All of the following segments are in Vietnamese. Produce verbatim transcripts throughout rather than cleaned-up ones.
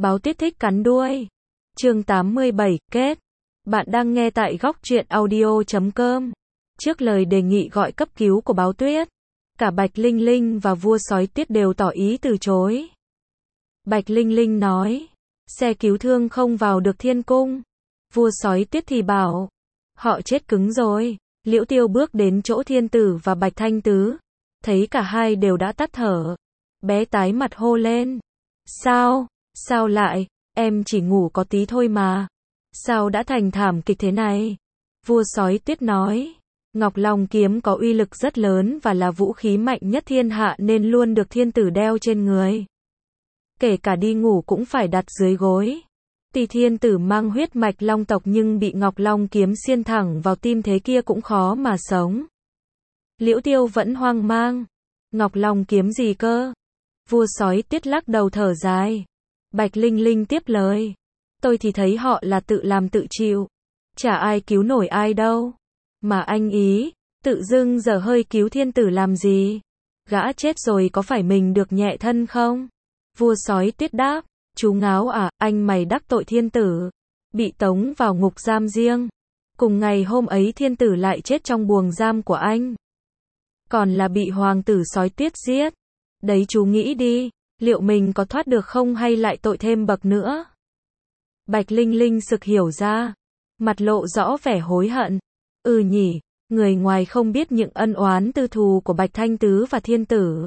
Báo Tuyết thích cắn đuôi. Chương tám mươi bảy, kết. Bạn đang nghe tại góc truyện audio chấm com. Trước lời đề nghị gọi cấp cứu của Báo Tuyết, cả Bạch Linh Linh và vua sói Tuyết đều tỏ ý từ chối. Bạch Linh Linh nói, xe cứu thương không vào được thiên cung. Vua sói Tuyết thì bảo, họ chết cứng rồi. Liễu Tiêu bước đến chỗ Thiên Tử và Bạch Thanh Tứ, thấy cả hai đều đã tắt thở. Bé tái mặt hô lên, sao, sao lại, em chỉ ngủ có tí thôi mà. Sao đã thành thảm kịch thế này? Vua sói Tuyết nói, Ngọc Long kiếm có uy lực rất lớn và là vũ khí mạnh nhất thiên hạ nên luôn được Thiên Tử đeo trên người. Kể cả đi ngủ cũng phải đặt dưới gối. Tuy Thiên Tử mang huyết mạch Long tộc nhưng bị Ngọc Long kiếm xiên thẳng vào tim thế kia cũng khó mà sống. Liễu Tiêu vẫn hoang mang. Ngọc Long kiếm gì cơ? Vua sói Tuyết lắc đầu thở dài. Bạch Linh Linh tiếp lời. Tôi thì thấy họ là tự làm tự chịu. Chả ai cứu nổi ai đâu. Mà anh ý, tự dưng giờ hơi cứu Thiên Tử làm gì? Gã chết rồi có phải mình được nhẹ thân không? Vua sói Tuyết đáp. Chú Ngáo à, anh mày đắc tội Thiên Tử. Bị tống vào ngục giam riêng. Cùng ngày hôm ấy Thiên Tử lại chết trong buồng giam của anh. Còn là bị hoàng tử sói Tuyết giết. Đấy chú nghĩ đi, liệu mình có thoát được không hay lại tội thêm bậc nữa? Bạch Linh Linh sực hiểu ra. Mặt lộ rõ vẻ hối hận. Ừ nhỉ, người ngoài không biết những ân oán tư thù của Bạch Thanh Tứ và Thiên Tử.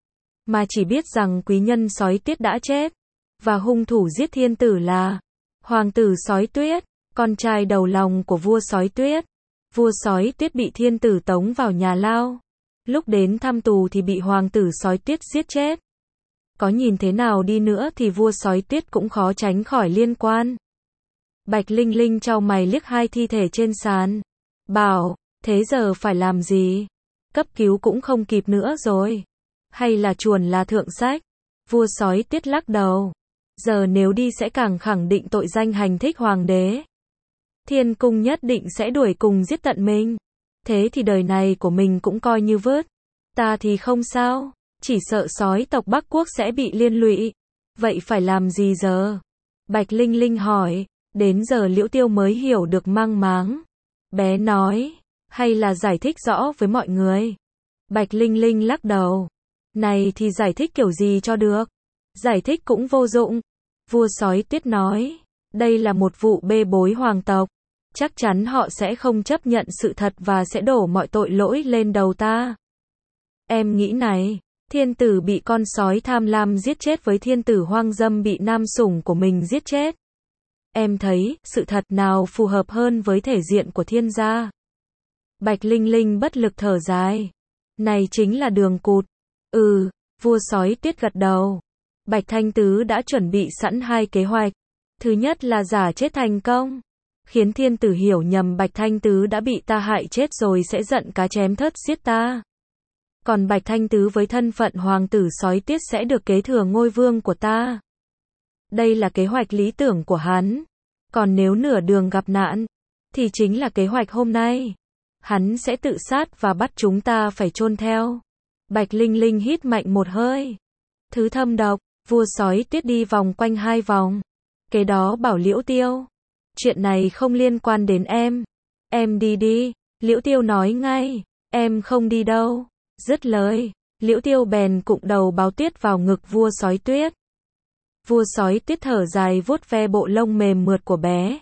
Mà chỉ biết rằng quý nhân sói Tuyết đã chết. Và hung thủ giết Thiên Tử là hoàng tử sói Tuyết, con trai đầu lòng của vua sói Tuyết. Vua sói Tuyết bị Thiên Tử tống vào nhà lao. Lúc đến thăm tù thì bị hoàng tử sói Tuyết giết chết. Có nhìn thế nào đi nữa thì vua sói Tuyết cũng khó tránh khỏi liên quan. Bạch Linh Linh chau mày liếc hai thi thể trên sàn. Bảo, thế giờ phải làm gì? Cấp cứu cũng không kịp nữa rồi. Hay là chuồn là thượng sách? Vua sói Tuyết lắc đầu. Giờ nếu đi sẽ càng khẳng định tội danh hành thích hoàng đế. Thiên cung nhất định sẽ đuổi cùng giết tận mình. Thế thì đời này của mình cũng coi như vớt. Ta thì không sao, chỉ sợ sói tộc Bắc Quốc sẽ bị liên lụy. Vậy phải làm gì giờ? Bạch Linh Linh hỏi. Đến giờ Liễu Tiêu mới hiểu được mang máng. Bé nói, hay là giải thích rõ với mọi người. Bạch Linh Linh lắc đầu. Này thì giải thích kiểu gì cho được? Giải thích cũng vô dụng. Vua sói Tuyết nói, đây là một vụ bê bối hoàng tộc. Chắc chắn họ sẽ không chấp nhận sự thật và sẽ đổ mọi tội lỗi lên đầu ta. Em nghĩ này, Thiên Tử bị con sói tham lam giết chết với Thiên Tử hoang dâm bị nam sủng của mình giết chết. Em thấy, sự thật nào phù hợp hơn với thể diện của thiên gia? Bạch Linh Linh bất lực thở dài. Này chính là đường cụt. Ừ, vua sói Tuyết gật đầu. Bạch Thanh Tứ đã chuẩn bị sẵn hai kế hoạch. Thứ nhất là giả chết thành công. Khiến Thiên Tử hiểu nhầm Bạch Thanh Tứ đã bị ta hại chết rồi sẽ giận cá chém thớt giết ta. Còn Bạch Thanh Tứ với thân phận hoàng tử sói Tuyết sẽ được kế thừa ngôi vương của ta. Đây là kế hoạch lý tưởng của hắn. Còn nếu nửa đường gặp nạn, thì chính là kế hoạch hôm nay. Hắn sẽ tự sát và bắt chúng ta phải chôn theo. Bạch Linh Linh hít mạnh một hơi. Thứ thâm độc, vua sói Tuyết đi vòng quanh hai vòng. Kế đó bảo Liễu Tiêu. Chuyện này không liên quan đến em. Em đi đi. Liễu Tiêu nói ngay. Em không đi đâu. Dứt lời, Liễu Tiêu bèn cụng đầu Báo Tuyết vào ngực vua sói Tuyết. Vua sói Tuyết thở dài vuốt ve bộ lông mềm mượt của bé.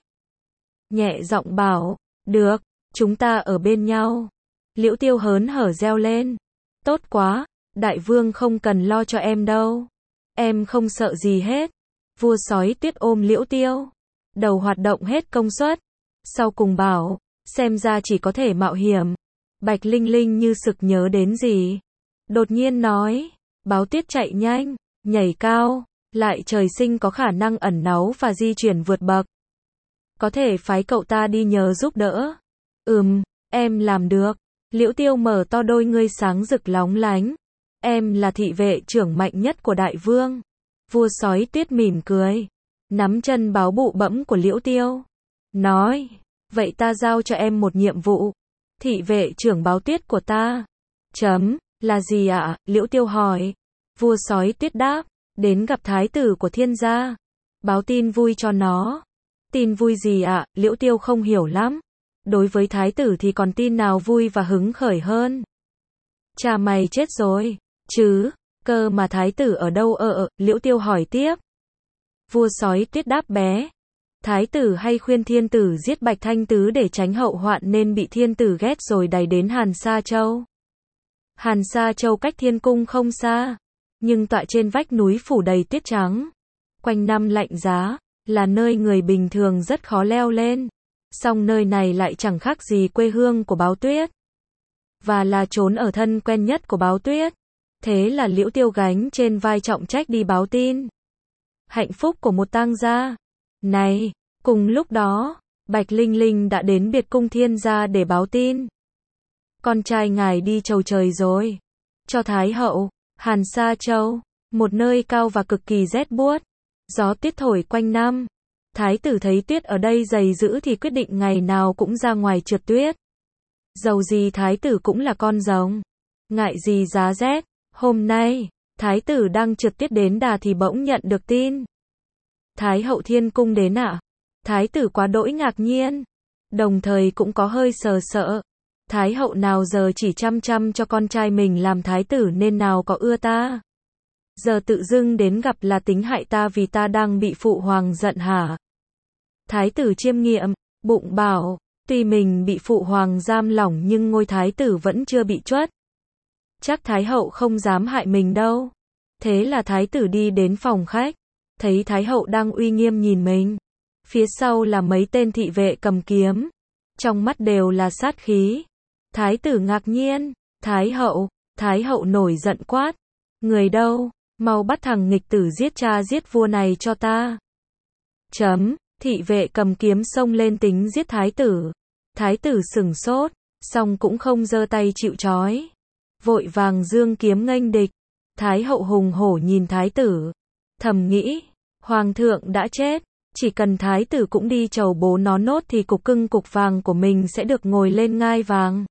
Nhẹ giọng bảo, được, chúng ta ở bên nhau. Liễu Tiêu hớn hở reo lên. Tốt quá, đại vương không cần lo cho em đâu. Em không sợ gì hết. Vua sói Tuyết ôm Liễu Tiêu. Đầu hoạt động hết công suất. Sau cùng bảo, xem ra chỉ có thể mạo hiểm. Bạch Linh Linh như sực nhớ đến gì. Đột nhiên nói, Báo Tuyết chạy nhanh, nhảy cao, lại trời sinh có khả năng ẩn náu và di chuyển vượt bậc. Có thể phái cậu ta đi nhờ giúp đỡ. Ừm, em làm được. Liễu Tiêu mở to đôi ngươi sáng rực lóng lánh. Em là thị vệ trưởng mạnh nhất của đại vương. Vua sói Tuyết mỉm cười. Nắm chân báo bụ bẫm của Liễu Tiêu. Nói, vậy ta giao cho em một nhiệm vụ. Thị vệ trưởng Báo Tuyết của ta. Chấm, là gì ạ? Liễu Tiêu hỏi. Vua sói Tuyết đáp, đến gặp thái tử của thiên gia. Báo tin vui cho nó. Tin vui gì ạ? Liễu Tiêu không hiểu lắm. Đối với thái tử thì còn tin nào vui và hứng khởi hơn. Cha mày chết rồi, chứ, cơ mà thái tử ở đâu ờ ờ, Liễu Tiêu hỏi tiếp. Vua Sói Tuyết đáp bé. Thái tử hay khuyên thiên tử giết Bạch Thanh Tứ để tránh hậu hoạn nên bị thiên tử ghét rồi đày đến Hàn Sa Châu. Hàn Sa Châu cách thiên cung không xa, nhưng tọa trên vách núi phủ đầy tuyết trắng. Quanh năm lạnh giá, là nơi người bình thường rất khó leo lên. Song nơi này lại chẳng khác gì quê hương của Báo Tuyết. Và là trốn ở thân quen nhất của Báo Tuyết. Thế là Liễu Tiêu gánh trên vai trọng trách đi báo tin. Hạnh phúc của một tang gia. Này, cùng lúc đó, Bạch Linh Linh đã đến biệt cung thiên gia để báo tin. Con trai ngài đi chầu trời rồi. Cho Thái hậu, Hàn Sa Châu, một nơi cao và cực kỳ rét buốt. Gió tuyết thổi quanh năm. Thái tử thấy tuyết ở đây dày dữ thì quyết định ngày nào cũng ra ngoài trượt tuyết. Dầu gì thái tử cũng là con rồng. Ngại gì giá rét. Hôm nay, thái tử đang trượt tuyết đến đà thì bỗng nhận được tin. Thái hậu thiên cung đến ạ. À? Thái tử quá đỗi ngạc nhiên. Đồng thời cũng có hơi sờ sợ. Thái hậu nào giờ chỉ chăm chăm cho con trai mình làm thái tử nên nào có ưa ta. Giờ tự dưng đến gặp là tính hại ta vì ta đang bị phụ hoàng giận hả? Thái tử chiêm nghiệm, bụng bảo, tuy mình bị phụ hoàng giam lỏng nhưng ngôi thái tử vẫn chưa bị truất. Chắc thái hậu không dám hại mình đâu. Thế là thái tử đi đến phòng khách, thấy thái hậu đang uy nghiêm nhìn mình. Phía sau là mấy tên thị vệ cầm kiếm, trong mắt đều là sát khí. Thái tử ngạc nhiên, thái hậu, thái hậu nổi giận quát. Người đâu, mau bắt thằng nghịch tử giết cha giết vua này cho ta. Chấm, thị vệ cầm kiếm xông lên tính giết thái tử. Thái tử sửng sốt, song cũng không giơ tay chịu trói. Vội vàng giương kiếm nghênh địch. Thái hậu hùng hổ nhìn thái tử, thầm nghĩ, hoàng thượng đã chết, chỉ cần thái tử cũng đi chầu bố nó nốt thì cục cưng cục vàng của mình sẽ được ngồi lên ngai vàng.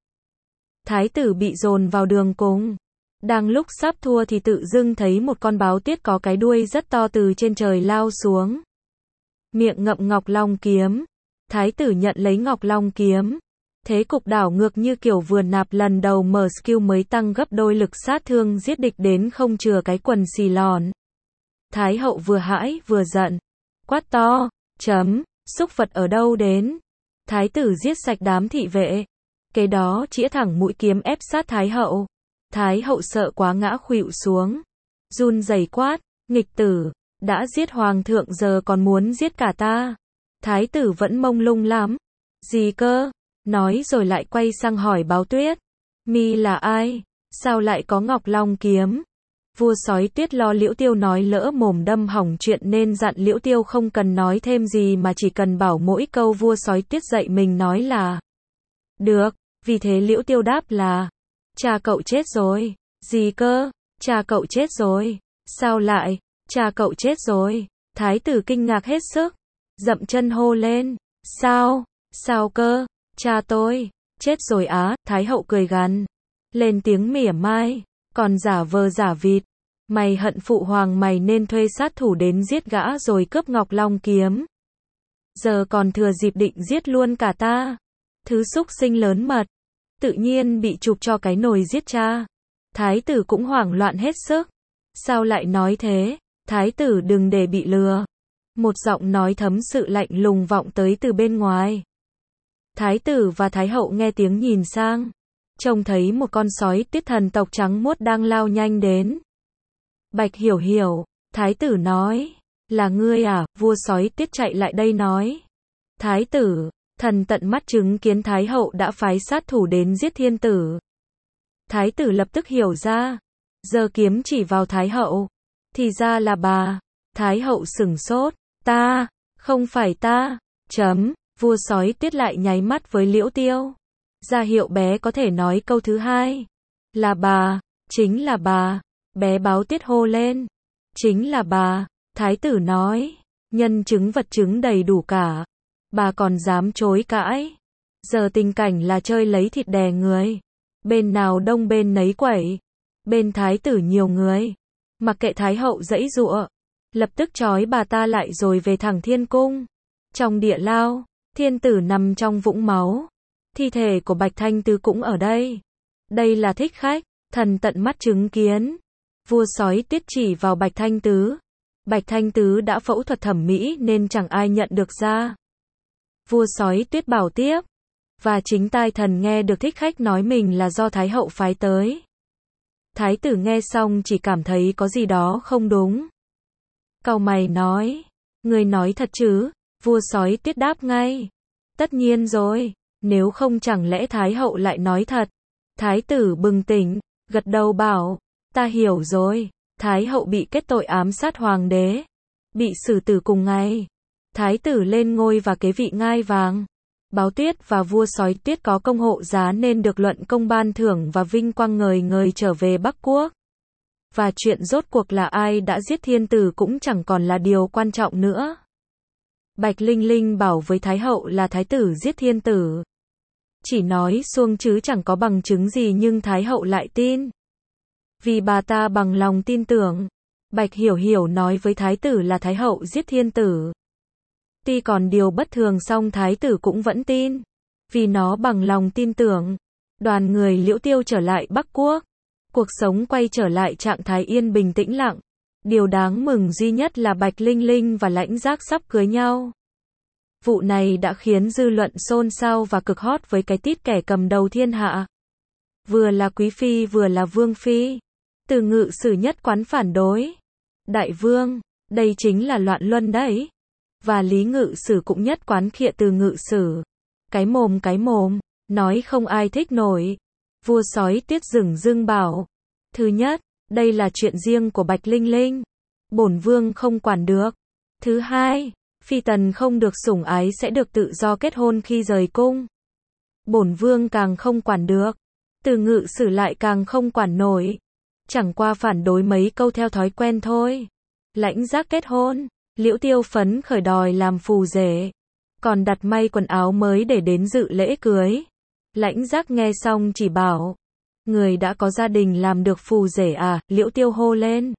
Thái tử bị dồn vào đường cùng. Đang lúc sắp thua thì tự dưng thấy một con báo tuyết có cái đuôi rất to từ trên trời lao xuống. Miệng ngậm ngọc long kiếm. Thái tử nhận lấy ngọc long kiếm. Thế cục đảo ngược như kiểu vừa nạp lần đầu mở skill mới tăng gấp đôi lực sát thương giết địch đến không chừa cái quần xì lòn. Thái hậu vừa hãi vừa giận. Quát to, chấm, xúc vật ở đâu đến. Thái tử giết sạch đám thị vệ. Kế đó chĩa thẳng mũi kiếm ép sát thái hậu. Thái hậu sợ quá ngã khuỵu xuống. Run rẩy quát, nghịch tử, đã giết hoàng thượng giờ còn muốn giết cả ta. Thái tử vẫn mông lung lắm. Gì cơ? Nói rồi lại quay sang hỏi Báo Tuyết. Mi là ai? Sao lại có ngọc long kiếm? Vua Sói Tuyết lo Liễu Tiêu nói lỡ mồm đâm hỏng chuyện nên dặn Liễu Tiêu không cần nói thêm gì mà chỉ cần bảo mỗi câu vua Sói Tuyết dạy mình nói là được. Vì thế Liễu Tiêu đáp là cha cậu chết rồi. Gì cơ? Cha cậu chết rồi. Sao lại? Cha cậu chết rồi. Thái tử kinh ngạc hết sức, dậm chân hô lên. Sao? Sao cơ? Cha tôi chết rồi á. Thái hậu cười gằn lên tiếng mỉa mai, còn giả vờ giả vịt. Mày hận phụ hoàng mày nên thuê sát thủ đến giết gã rồi cướp ngọc long kiếm. Giờ còn thừa dịp định giết luôn cả ta. Thứ xúc sinh lớn mật. Tự nhiên bị chụp cho cái nồi giết cha. Thái tử cũng hoảng loạn hết sức. Sao lại nói thế? Thái tử đừng để bị lừa. Một giọng nói thấm sự lạnh lùng vọng tới từ bên ngoài. Thái tử và thái hậu nghe tiếng nhìn sang, trông thấy một con sói tuyết thần tộc trắng muốt đang lao nhanh đến. Bạch Hiểu Hiểu, thái tử nói, là ngươi à? Vua Sói Tuyết chạy lại đây nói. Thái tử, thần tận mắt chứng kiến thái hậu đã phái sát thủ đến giết thiên tử. Thái tử lập tức hiểu ra, giơ kiếm chỉ vào thái hậu. Thì ra là bà. Thái hậu sửng sốt, ta, không phải ta, chấm. Vua Sói Tuyết lại nháy mắt với Liễu Tiêu, ra hiệu bé có thể nói câu thứ hai. Là bà, chính là bà. Bé Báo Tuyết hô lên, chính là bà. Thái tử nói, nhân chứng vật chứng đầy đủ cả. Bà còn dám chối cãi. Giờ tình cảnh là chơi lấy thịt đè người. Bên nào đông bên nấy quẩy. Bên thái tử nhiều người. Mặc kệ thái hậu giãy giụa, lập tức trói bà ta lại rồi về thẳng thiên cung. Trong địa lao, thiên tử nằm trong vũng máu. Thi thể của Bạch Thanh Tứ cũng ở đây. Đây là thích khách, thần tận mắt chứng kiến. Vua sói Tiết chỉ vào Bạch Thanh Tứ. Bạch Thanh Tứ đã phẫu thuật thẩm mỹ nên chẳng ai nhận được ra. Vua sói Tuyết bảo tiếp. Và chính tai thần nghe được thích khách nói mình là do Thái hậu phái tới. Thái tử nghe xong chỉ cảm thấy có gì đó không đúng. Cau mày nói. Người nói thật chứ? Vua sói Tiết đáp ngay. Tất nhiên rồi, nếu không chẳng lẽ Thái hậu lại nói thật. Thái tử bừng tỉnh, gật đầu bảo. Ta hiểu rồi, Thái hậu bị kết tội ám sát hoàng đế. Bị xử tử cùng ngày. Thái tử lên ngôi và kế vị ngai vàng. Báo Tuyết và vua sói Tuyết có công hộ giá nên được luận công ban thưởng và vinh quang ngời ngời trở về Bắc Quốc. Và chuyện rốt cuộc là ai đã giết thiên tử cũng chẳng còn là điều quan trọng nữa. Bạch Linh Linh bảo với Thái hậu là Thái tử giết thiên tử. Chỉ nói suông chứ chẳng có bằng chứng gì nhưng Thái hậu lại tin. Vì bà ta bằng lòng tin tưởng. Bạch Hiểu Hiểu nói với Thái tử là Thái hậu giết thiên tử. Tuy còn điều bất thường song Thái tử cũng vẫn tin. Vì nó bằng lòng tin tưởng. Đoàn người Liễu Tiêu trở lại Bắc Quốc. Cuộc sống quay trở lại trạng thái yên bình tĩnh lặng. Điều đáng mừng duy nhất là Bạch Linh Linh và Lãnh Giác sắp cưới nhau. Vụ này đã khiến dư luận xôn xao và cực hot với cái tít kẻ cầm đầu thiên hạ. Vừa là quý phi vừa là vương phi. Từ Ngự Sử nhất quán phản đối. Đại vương, đây chính là loạn luân đấy. Và Lý Ngự Sử cũng nhất quán khịa Từ Ngự Sử. Cái mồm cái mồm, nói không ai thích nổi. Vua sói Tiết dửng dưng bảo. Thứ nhất, đây là chuyện riêng của Bạch Linh Linh. Bổn vương không quản được. Thứ hai, phi tần không được sủng ái sẽ được tự do kết hôn khi rời cung. Bổn vương càng không quản được. Từ Ngự Sử lại càng không quản nổi. Chẳng qua phản đối mấy câu theo thói quen thôi. Lãnh Giác kết hôn. Liễu Tiêu phấn khởi đòi làm phù rể. Còn đặt may quần áo mới để đến dự lễ cưới. Lãnh Giác nghe xong chỉ bảo. Người đã có gia đình làm được phù rể à? Liễu Tiêu hô lên.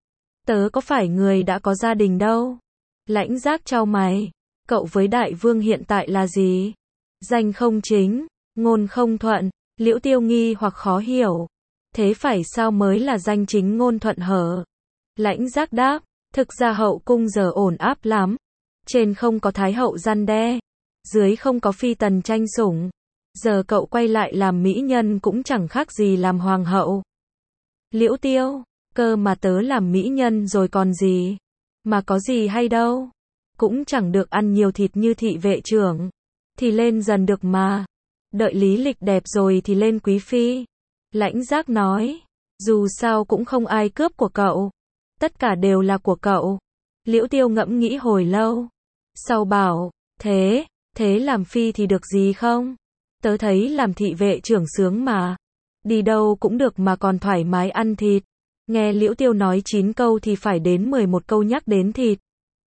Tớ có phải người đã có gia đình đâu. Lãnh Giác chau mày. Cậu với đại vương hiện tại là gì? Danh không chính, ngôn không thuận. Liễu Tiêu nghi hoặc khó hiểu. Thế phải sao mới là danh chính ngôn thuận hở? Lãnh Giác đáp. Thực ra hậu cung giờ ổn áp lắm. Trên không có thái hậu răn đe. Dưới không có phi tần tranh sủng. Giờ cậu quay lại làm mỹ nhân cũng chẳng khác gì làm hoàng hậu. Liễu Tiêu, cơ mà tớ làm mỹ nhân rồi còn gì. Mà có gì hay đâu. Cũng chẳng được ăn nhiều thịt như thị vệ trưởng. Thì lên dần được mà. Đợi lý lịch đẹp rồi thì lên quý phi. Lãnh Giác nói. Dù sao cũng không ai cướp của cậu. Tất cả đều là của cậu. Liễu Tiêu ngẫm nghĩ hồi lâu. Sau bảo. Thế, thế làm phi thì được gì không? Tớ thấy làm thị vệ trưởng sướng mà. Đi đâu cũng được mà còn thoải mái ăn thịt. Nghe Liễu Tiêu nói chín câu thì phải đến mười một câu nhắc đến thịt.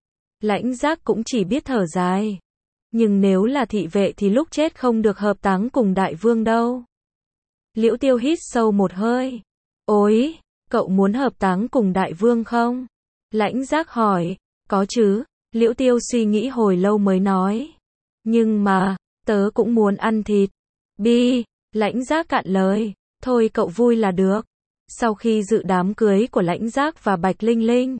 Lãnh Giác cũng chỉ biết thở dài. Nhưng nếu là thị vệ thì lúc chết không được hợp táng cùng đại vương đâu. Liễu Tiêu hít sâu một hơi. Ôi, cậu muốn hợp táng cùng đại vương không? Lãnh Giác hỏi. Có chứ. Liễu Tiêu suy nghĩ hồi lâu mới nói. Nhưng mà, tớ cũng muốn ăn thịt. Bi, Lãnh Giác cạn lời. Thôi cậu vui là được. Sau khi dự đám cưới của Lãnh Giác và Bạch Linh Linh,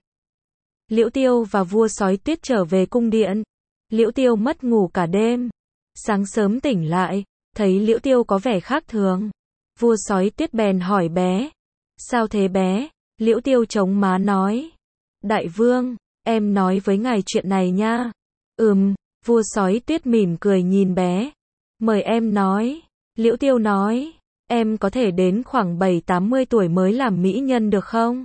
Liễu Tiêu và vua sói Tiết trở về cung điện. Liễu Tiêu mất ngủ cả đêm. Sáng sớm tỉnh lại, thấy Liễu Tiêu có vẻ khác thường. Vua sói Tiết bèn hỏi bé. Sao thế bé? Liễu Tiêu chống má nói. Đại vương, em nói với ngài chuyện này nha. Ừm, vua sói Tiết mỉm cười nhìn bé. Mời em nói. Liễu Tiêu nói. Em có thể đến khoảng bảy tám mươi tuổi mới làm mỹ nhân được không?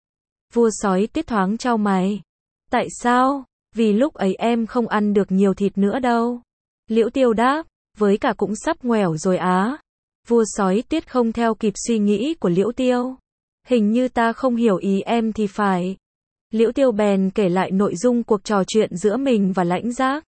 Vua sói Tiết thoáng chau mày. Tại sao? Vì lúc ấy em không ăn được nhiều thịt nữa đâu. Liễu Tiêu đáp. Với cả cũng sắp ngoẻo rồi á. Vua sói Tiết không theo kịp suy nghĩ của Liễu Tiêu. Hình như ta không hiểu ý em thì phải. Liễu Tiêu bèn kể lại nội dung cuộc trò chuyện giữa mình và Lãnh Giác.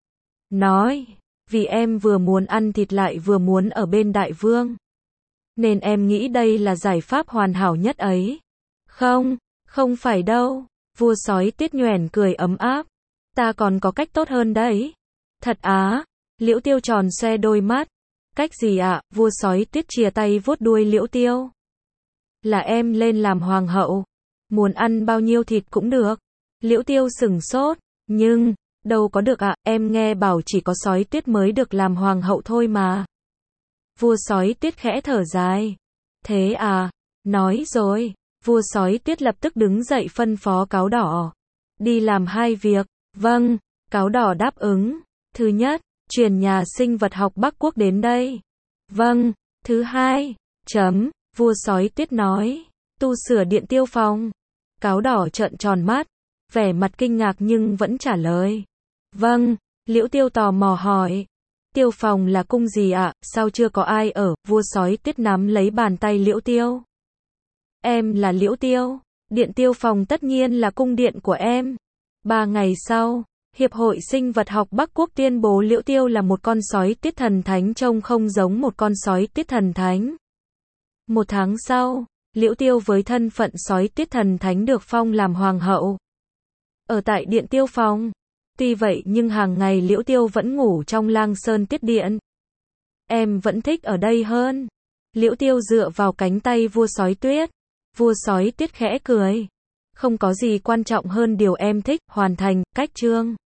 Nói. Vì em vừa muốn ăn thịt lại vừa muốn ở bên đại vương. Nên em nghĩ đây là giải pháp hoàn hảo nhất ấy. Không, không phải đâu. Vua sói Tiết nhoẻn cười ấm áp. Ta còn có cách tốt hơn đấy. Thật á? Liễu Tiêu tròn xoe đôi mắt. Cách gì ạ? Vua sói Tiết chìa tay vuốt đuôi Liễu Tiêu. Là em lên làm hoàng hậu. Muốn ăn bao nhiêu thịt cũng được. Liễu Tiêu sửng sốt. Nhưng, đâu có được ạ, em nghe bảo chỉ có sói Tiết mới được làm hoàng hậu thôi mà. Vua sói Tiết khẽ thở dài. Thế à? Nói rồi. Vua sói Tiết lập tức đứng dậy phân phó Cáo Đỏ. Đi làm hai việc. Vâng. Cáo Đỏ đáp ứng. Thứ nhất, truyền nhà sinh vật học Bắc Quốc đến đây. Vâng. Thứ hai, chấm, vua sói Tiết nói. Tu sửa điện tiêu phòng. Cáo Đỏ trợn tròn mắt. Vẻ mặt kinh ngạc nhưng vẫn trả lời. Vâng. Liễu Tiêu tò mò hỏi. Tiêu phòng là cung gì ạ? Sao chưa có ai ở? Vua sói Tiết nắm lấy bàn tay Liễu Tiêu. Em là Liễu Tiêu. Điện tiêu phòng tất nhiên là cung điện của em. Ba ngày sau, Hiệp hội Sinh vật học Bắc Quốc tuyên bố Liễu Tiêu là một con sói Tiết thần thánh trông không giống một con sói Tiết thần thánh. Một tháng sau, Liễu Tiêu với thân phận sói Tiết thần thánh được phong làm hoàng hậu. Ở tại điện tiêu phòng. Tuy vậy nhưng hàng ngày Liễu Tiêu vẫn ngủ trong Lang Sơn Tiết Điện. Em vẫn thích ở đây hơn. Liễu Tiêu dựa vào cánh tay vua sói Tuyết. Vua sói Tiết khẽ cười. Không có gì quan trọng hơn điều em thích, hoàn thành, cách chương.